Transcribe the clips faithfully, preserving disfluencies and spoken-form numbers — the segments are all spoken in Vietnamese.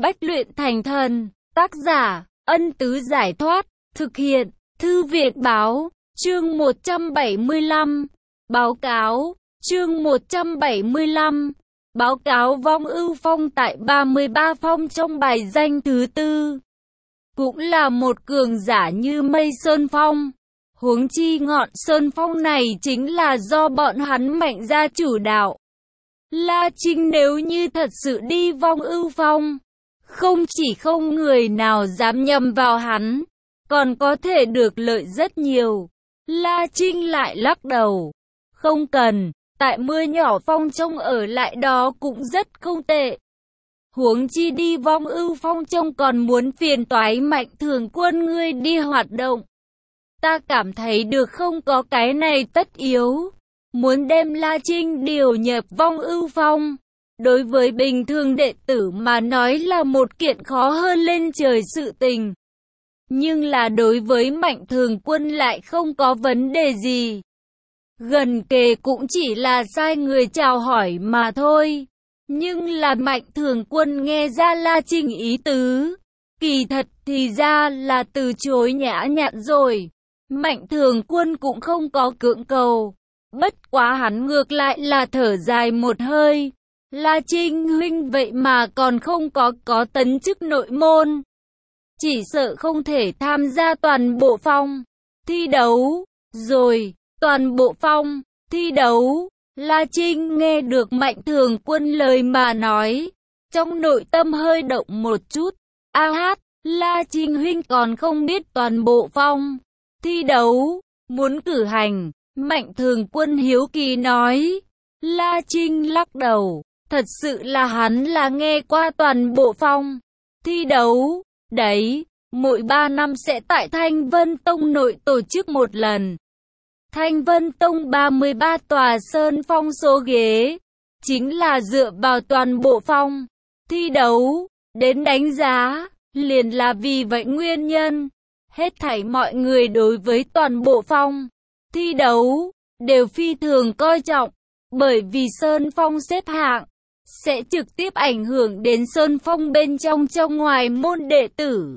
Bách luyện thành thần, tác giả, Ân Tứ Giải Thoát, thực hiện, Thư viện Báo, chương một trăm bảy mươi lăm, báo cáo, chương một trăm bảy mươi lăm, báo cáo Vong Ưu Phong tại ba mươi ba phong trong bài danh thứ tư. Cũng là một cường giả như Mây Sơn Phong. Huống chi ngọn Sơn Phong này chính là do bọn hắn mạnh ra chủ đạo. La Trinh nếu như thật sự đi Vong Ưu Phong, không chỉ không người nào dám nhầm vào hắn, còn có thể được lợi rất nhiều. La Trinh lại lắc đầu. Không cần, tại mưa nhỏ phong trông ở lại đó cũng rất không tệ. Huống chi đi Vong Ưu Phong trông còn muốn phiền toái Mạnh Thường Quân ngươi đi hoạt động. Ta cảm thấy được không có cái này tất yếu. Muốn đem La Trinh điều nhập Vong Ưu Phong, đối với bình thường đệ tử mà nói là một kiện khó hơn lên trời sự tình. Nhưng là đối với Mạnh Thường Quân lại không có vấn đề gì. Gần kề cũng chỉ là sai người chào hỏi mà thôi. Nhưng là Mạnh Thường Quân nghe ra La Trinh ý tứ, kỳ thật thì ra là từ chối nhã nhặn rồi. Mạnh Thường Quân cũng không có cưỡng cầu. Bất quá hắn ngược lại là thở dài một hơi. La Trinh huynh vậy mà còn không có có tấn chức nội môn. Chỉ sợ không thể tham gia toàn bộ phong thi đấu. Rồi, toàn bộ phong thi đấu. La Trinh nghe được Mạnh Thường Quân lời mà nói, trong nội tâm hơi động một chút. A hát, La Trinh huynh còn không biết toàn bộ phong thi đấu muốn cử hành. Mạnh Thường Quân hiếu kỳ nói. La Trinh lắc đầu, thật sự là hắn là nghe qua toàn bộ phong thi đấu. Đấy, mỗi ba năm sẽ tại Thanh Vân Tông nội tổ chức một lần. Thanh Vân Tông ba mươi ba tòa sơn phong số ghế, chính là dựa vào toàn bộ phong thi đấu đến đánh giá, liền là vì vậy nguyên nhân. Hết thảy mọi người đối với toàn bộ phong thi đấu đều phi thường coi trọng, bởi vì sơn phong xếp hạng sẽ trực tiếp ảnh hưởng đến sơn phong bên trong trong ngoài môn đệ tử.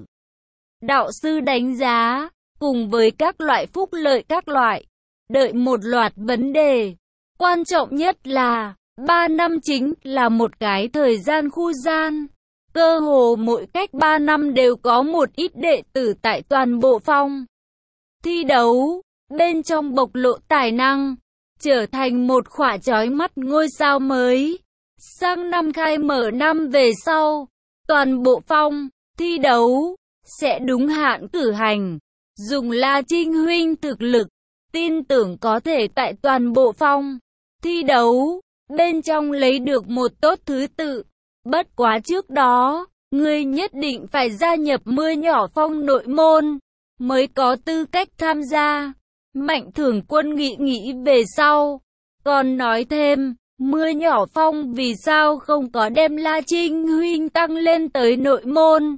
Đạo sư đánh giá, cùng với các loại phúc lợi các loại, đợi một loạt vấn đề. Quan trọng nhất là, ba năm chính là một cái thời gian khu gian. Cơ hồ mỗi cách ba năm đều có một ít đệ tử tại toàn bộ phong thi đấu, bên trong bộc lộ tài năng, trở thành một khỏa chói mắt ngôi sao mới. Sang năm khai mở năm về sau, toàn bộ phong thi đấu sẽ đúng hạn cử hành. Dùng La Trinh huynh thực lực, tin tưởng có thể tại toàn bộ phong thi đấu bên trong lấy được một tốt thứ tự. Bất quá trước đó, ngươi nhất định phải gia nhập mưa nhỏ phong nội môn mới có tư cách tham gia. Mạnh Thường Quân nghĩ nghĩ về sau, còn nói thêm, mưa nhỏ phong vì sao không có đem La Trinh huynh tăng lên tới nội môn.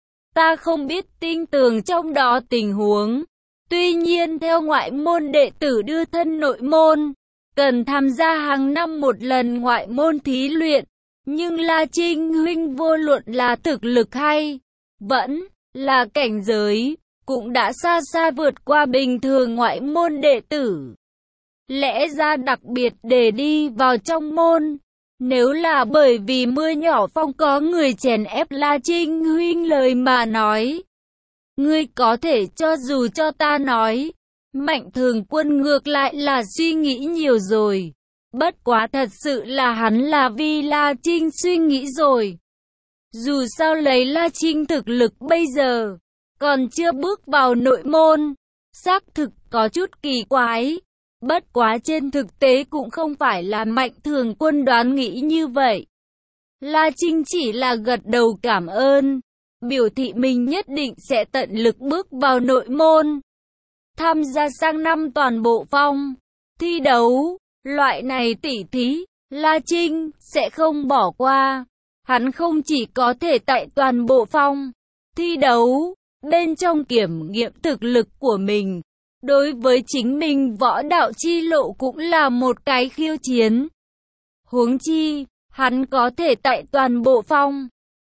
Ta không biết tin tưởng trong đó tình huống. Tuy nhiên theo ngoại môn đệ tử đưa thân nội môn, cần tham gia hàng năm một lần ngoại môn thí luyện. Nhưng La Trinh huynh vô luận là thực lực hay vẫn là cảnh giới, cũng đã xa xa vượt qua bình thường ngoại môn đệ tử. Lẽ ra đặc biệt để đi vào trong môn, nếu là bởi vì mưa nhỏ phong có người chèn ép La Trinh huynh lời mà nói, ngươi có thể cho dù cho ta nói. Mạnh Thường Quân ngược lại là suy nghĩ nhiều rồi. Bất quá thật sự là hắn là vì La Trinh suy nghĩ rồi. Dù sao lấy La Trinh thực lực bây giờ, còn chưa bước vào nội môn, xác thực có chút kỳ quái. Bất quá trên thực tế cũng không phải là Mạnh Thường Quân đoán nghĩ như vậy. La Trinh chỉ là gật đầu cảm ơn, biểu thị mình nhất định sẽ tận lực bước vào nội môn, tham gia sang năm toàn bộ phong thi đấu. Loại này tỉ thí, La Trinh sẽ không bỏ qua. Hắn không chỉ có thể tại toàn bộ phong thi đấu bên trong kiểm nghiệm thực lực của mình, đối với chính mình võ đạo chi lộ cũng là một cái khiêu chiến. Huống chi, hắn có thể tại toàn bộ phong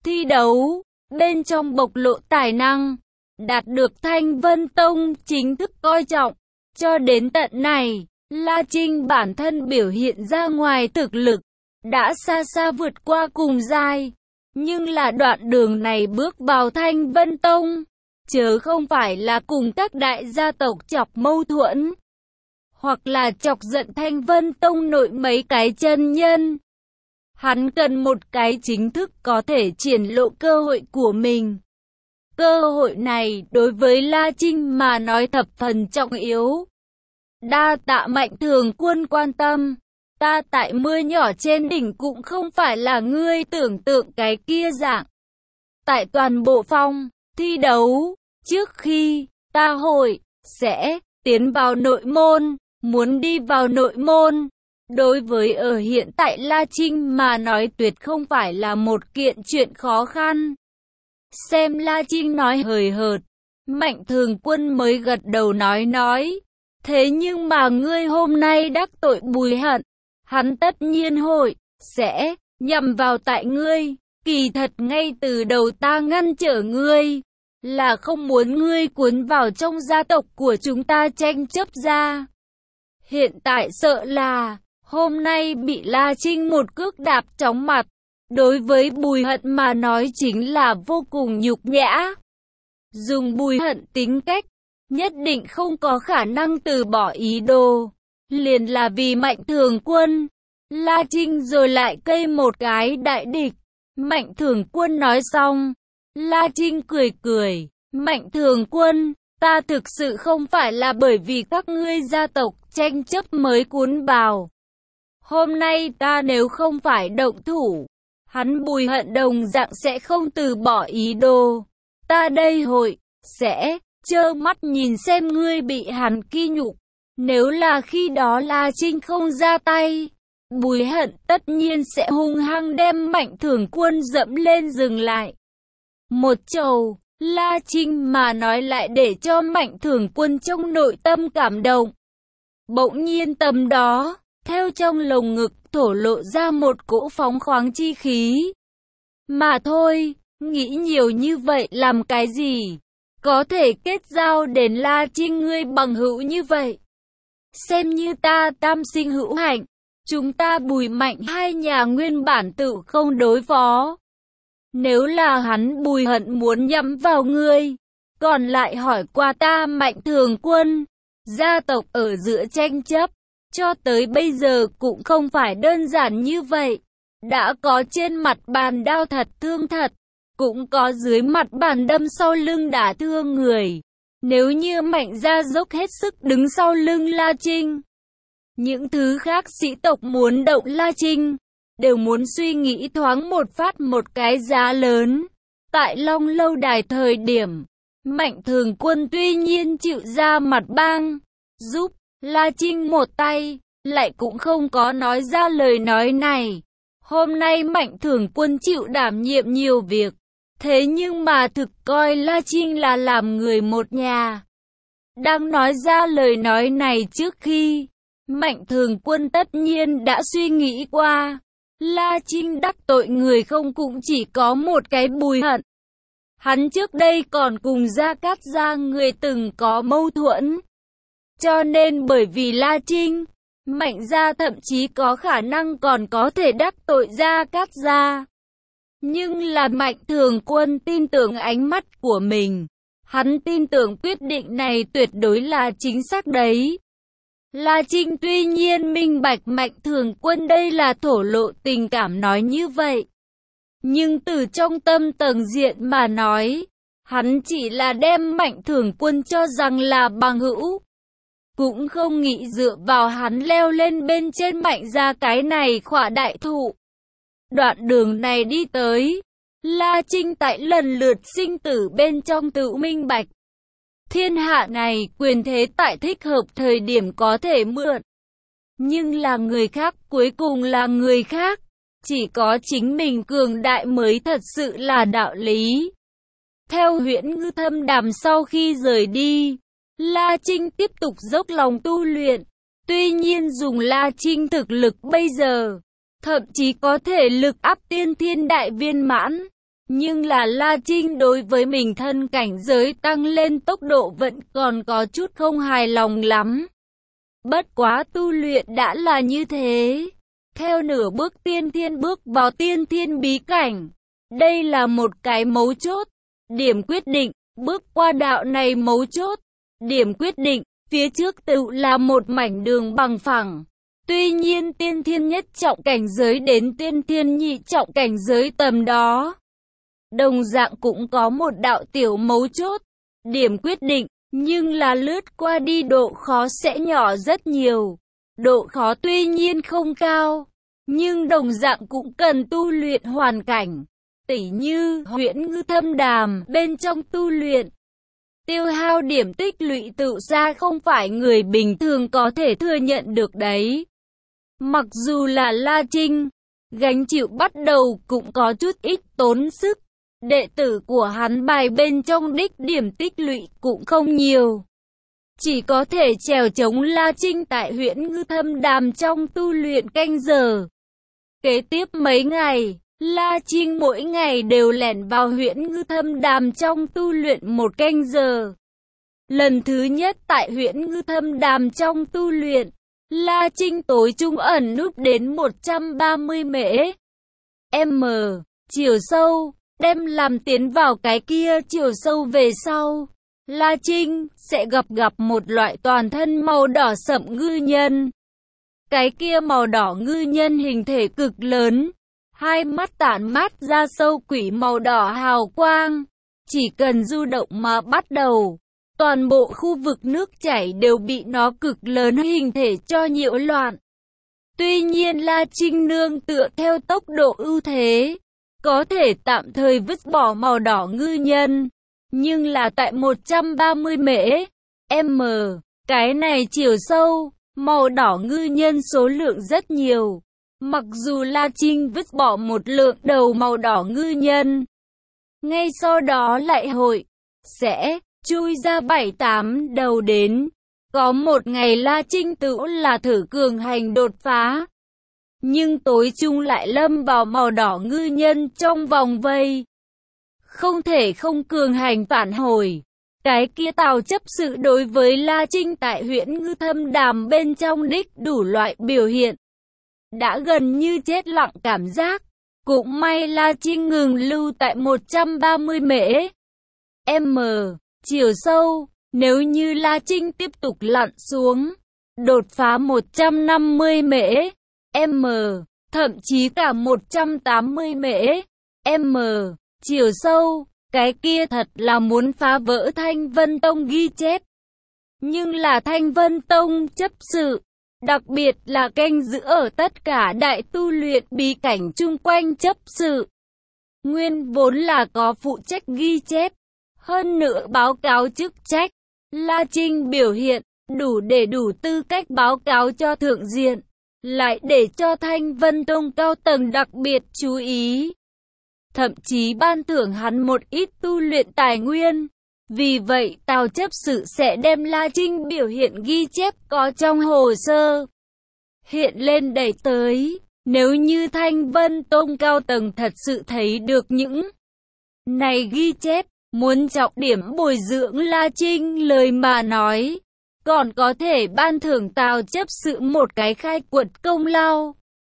thi đấu, bên trong bộc lộ tài năng, đạt được Thanh Vân Tông chính thức coi trọng. Cho đến tận này, La Trinh bản thân biểu hiện ra ngoài thực lực, đã xa xa vượt qua cùng giai. Nhưng là đoạn đường này bước vào Thanh Vân Tông, chớ không phải là cùng các đại gia tộc chọc mâu thuẫn, hoặc là chọc giận Thanh Vân Tông nội mấy cái chân nhân. Hắn cần một cái chính thức có thể triển lộ cơ hội của mình. Cơ hội này đối với La Trinh mà nói thập phần trọng yếu. Đa tạ Mạnh Thường Quân quan tâm. Ta tại mưa nhỏ trên đỉnh cũng không phải là ngươi tưởng tượng cái kia dạng. Tại toàn bộ phòng thi đấu, trước khi ta hội sẽ tiến vào nội môn, muốn đi vào nội môn, đối với ở hiện tại La Trinh mà nói tuyệt không phải là một kiện chuyện khó khăn. Xem La Trinh nói hời hợt, Mạnh Thường Quân mới gật đầu nói nói, thế nhưng mà ngươi hôm nay đắc tội Bùi Hận, hắn tất nhiên hội sẽ nhằm vào tại ngươi. Kỳ thật ngay từ đầu ta ngăn trở ngươi, là không muốn ngươi cuốn vào trong gia tộc của chúng ta tranh chấp ra. Hiện tại sợ là hôm nay bị La Trinh một cước đạp chóng mặt, đối với Bùi Hận mà nói chính là vô cùng nhục nhã. Dùng Bùi Hận tính cách, nhất định không có khả năng từ bỏ ý đồ, liền là vì Mạnh Thường Quân. La Trinh rồi lại cây một cái đại địch. Mạnh Thường Quân nói xong, La Trinh cười cười, Mạnh Thường Quân, ta thực sự không phải là bởi vì các ngươi gia tộc tranh chấp mới cuốn vào. Hôm nay ta nếu không phải động thủ, hắn Bùi Hận đồng dạng sẽ không từ bỏ ý đồ. Ta đây hội sẽ trơ mắt nhìn xem ngươi bị hắn khi nhục. Nếu là khi đó La Trinh không ra tay, Bùi Hận tất nhiên sẽ hung hăng đem Mạnh Thường Quân dẫm lên dừng lại. Một chầu, La Trinh mà nói lại để cho Mạnh Thường Quân trong nội tâm cảm động. Bỗng nhiên tầm đó, theo trong lồng ngực thổ lộ ra một cỗ phóng khoáng chi khí. Mà thôi, nghĩ nhiều như vậy làm cái gì? Có thể kết giao đến La Trinh ngươi bằng hữu như vậy. Xem như ta tam sinh hữu hạnh. Chúng ta Bùi Mạnh hai nhà nguyên bản tự không đối phó. Nếu là hắn Bùi Hận muốn nhắm vào ngươi, còn lại hỏi qua ta Mạnh Thường Quân, gia tộc ở giữa tranh chấp, cho tới bây giờ cũng không phải đơn giản như vậy. Đã có trên mặt bàn đao thật thương thật, cũng có dưới mặt bàn đâm sau lưng đả thương người. Nếu như Mạnh gia dốc hết sức đứng sau lưng La Trinh, những thứ khác sĩ tộc muốn động La Trinh, đều muốn suy nghĩ thoáng một phát một cái giá lớn. Tại Long Lâu Đài thời điểm, Mạnh Thường Quân tuy nhiên chịu ra mặt bang, giúp La Trinh một tay, lại cũng không có nói ra lời nói này. Hôm nay Mạnh Thường Quân chịu đảm nhiệm nhiều việc, thế nhưng mà thực coi La Trinh là làm người một nhà. Đang nói ra lời nói này trước khi, Mạnh Thường Quân tất nhiên đã suy nghĩ qua, La Trinh đắc tội người không cũng chỉ có một cái Bùi Hận. Hắn trước đây còn cùng Gia Cát Gia người từng có mâu thuẫn. Cho nên bởi vì La Trinh, Mạnh gia thậm chí có khả năng còn có thể đắc tội Gia Cát Gia. Nhưng là Mạnh Thường Quân tin tưởng ánh mắt của mình. Hắn tin tưởng quyết định này tuyệt đối là chính xác đấy. La Trinh tuy nhiên minh bạch Mạnh Thường Quân đây là thổ lộ tình cảm nói như vậy. Nhưng từ trong tâm tầng diện mà nói, hắn chỉ là đem Mạnh Thường Quân cho rằng là bằng hữu. Cũng không nghĩ dựa vào hắn leo lên bên trên Mạnh gia cái này khỏa đại thụ. Đoạn đường này đi tới, La Trinh tại lần lượt sinh tử bên trong tự minh bạch. Thiên hạ này quyền thế tại thích hợp thời điểm có thể mượn. Nhưng là người khác cuối cùng là người khác. Chỉ có chính mình cường đại mới thật sự là đạo lý. Theo Huyễn Ngư Thâm Đàm sau khi rời đi, La Trinh tiếp tục dốc lòng tu luyện. Tuy nhiên dùng La Trinh thực lực bây giờ, thậm chí có thể lực áp tiên thiên đại viên mãn. Nhưng là La Trinh đối với mình thân cảnh giới tăng lên tốc độ vẫn còn có chút không hài lòng lắm. Bất quá tu luyện đã là như thế. Theo nửa bước tiên thiên bước vào tiên thiên bí cảnh. Đây là một cái mấu chốt. Điểm quyết định, bước qua đạo này mấu chốt. Điểm quyết định, phía trước tự là một mảnh đường bằng phẳng. Tuy nhiên tiên thiên nhất trọng cảnh giới đến tiên thiên nhị trọng cảnh giới tầm đó. Đồng dạng cũng có một đạo tiểu mấu chốt. Điểm quyết định, nhưng là lướt qua đi độ khó sẽ nhỏ rất nhiều. Độ khó tuy nhiên không cao, nhưng đồng dạng cũng cần tu luyện hoàn cảnh. Tỉ như Huyễn Ngư Thâm Đàm bên trong tu luyện. Tiêu hao điểm tích lũy tự ra không phải người bình thường có thể thừa nhận được đấy. Mặc dù là La Trinh, gánh chịu bắt đầu cũng có chút ít tốn sức. Đệ tử của hắn bài bên trong đích điểm tích lũy cũng không nhiều. Chỉ có thể trèo chống La Trinh tại Huyễn Ngư Thâm Đàm trong tu luyện canh giờ. Kế tiếp mấy ngày, La Trinh mỗi ngày đều lẻn vào Huyễn Ngư Thâm Đàm trong tu luyện một canh giờ. Lần thứ nhất tại Huyễn Ngư Thâm Đàm trong tu luyện, La Trinh tối trung ẩn núp đến một trăm ba mươi mễ. M, chiều sâu, đem làm tiến vào cái kia chiều sâu về sau. La Trinh sẽ gặp gặp một loại toàn thân màu đỏ sậm ngư nhân. Cái kia màu đỏ ngư nhân hình thể cực lớn, hai mắt tản mát ra sâu quỷ màu đỏ hào quang. Chỉ cần du động mà bắt đầu, toàn bộ khu vực nước chảy đều bị nó cực lớn hình thể cho nhiễu loạn. Tuy nhiên La Trinh nương tựa theo tốc độ ưu thế, có thể tạm thời vứt bỏ màu đỏ ngư nhân. Nhưng là tại một trăm ba mươi mễ, M, cái này chiều sâu, màu đỏ ngư nhân số lượng rất nhiều. Mặc dù La Trinh vứt bỏ một lượng đầu màu đỏ ngư nhân, ngay sau đó lại hội, sẽ chui ra bảy tám đầu đến. Có một ngày La Trinh tự là thử cường hành đột phá. Nhưng tối chung lại lâm vào màu đỏ ngư nhân trong vòng vây. Không thể không cường hành phản hồi. Cái kia Tào chấp sự đối với La Trinh tại Huyễn Ngư Thâm Đàm bên trong đích đủ loại biểu hiện. Đã gần như chết lặng cảm giác. Cũng may La Trinh ngừng lưu tại một trăm ba mươi mễ. M, chiều sâu, nếu như La Trinh tiếp tục lặn xuống, đột phá một trăm năm mươi mễ. M, thậm chí cả một trăm tám mươi mễ. M, chiều sâu, cái kia thật là muốn phá vỡ Thanh Vân Tông ghi chép. Nhưng là Thanh Vân Tông chấp sự, đặc biệt là canh giữ ở tất cả đại tu luyện bí cảnh chung quanh chấp sự. Nguyên vốn là có phụ trách ghi chép, hơn nữa báo cáo chức trách. La Trinh biểu hiện, đủ để đủ tư cách báo cáo cho thượng diện, lại để cho Thanh Vân Tông cao tầng đặc biệt chú ý. Thậm chí ban thưởng hắn một ít tu luyện tài nguyên. Vì vậy Tào chấp sự sẽ đem La Trinh biểu hiện ghi chép có trong hồ sơ hiện lên đẩy tới. Nếu như Thanh Vân Tông cao tầng thật sự thấy được những này ghi chép, muốn trọng điểm bồi dưỡng La Trinh lời mà nói, còn có thể ban thưởng Tào chấp sự một cái khai quật công lao.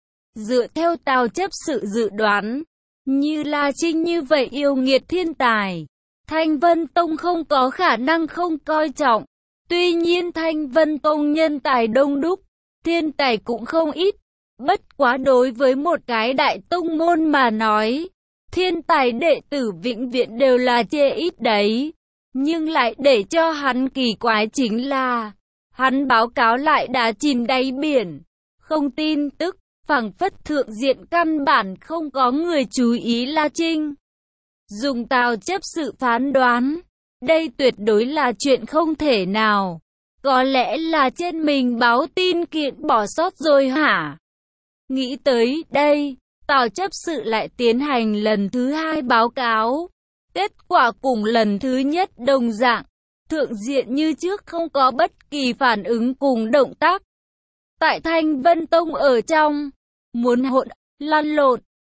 Dựa theo Tào chấp sự dự đoán, như La Trinh như vậy yêu nghiệt thiên tài, Thanh Vân Tông không có khả năng không coi trọng. Tuy nhiên Thanh Vân Tông nhân tài đông đúc, thiên tài cũng không ít. Bất quá đối với một cái đại tông môn mà nói, thiên tài đệ tử vĩnh viễn đều là chê ít đấy. Nhưng lại để cho hắn kỳ quái chính là, hắn báo cáo lại đã chìm đáy biển, không tin tức, phảng phất thượng diện căn bản không có người chú ý La Trinh. Dùng Tào chấp sự phán đoán, đây tuyệt đối là chuyện không thể nào. Có lẽ là trên mình báo tin kiện bỏ sót rồi hả? Nghĩ tới đây, Tào chấp sự lại tiến hành lần thứ hai báo cáo. Kết quả cùng lần thứ nhất đồng dạng, thượng diện như trước không có bất kỳ phản ứng cùng động tác. Tại Thanh Vân Tông ở trong, muốn hỗn, lăn lộn,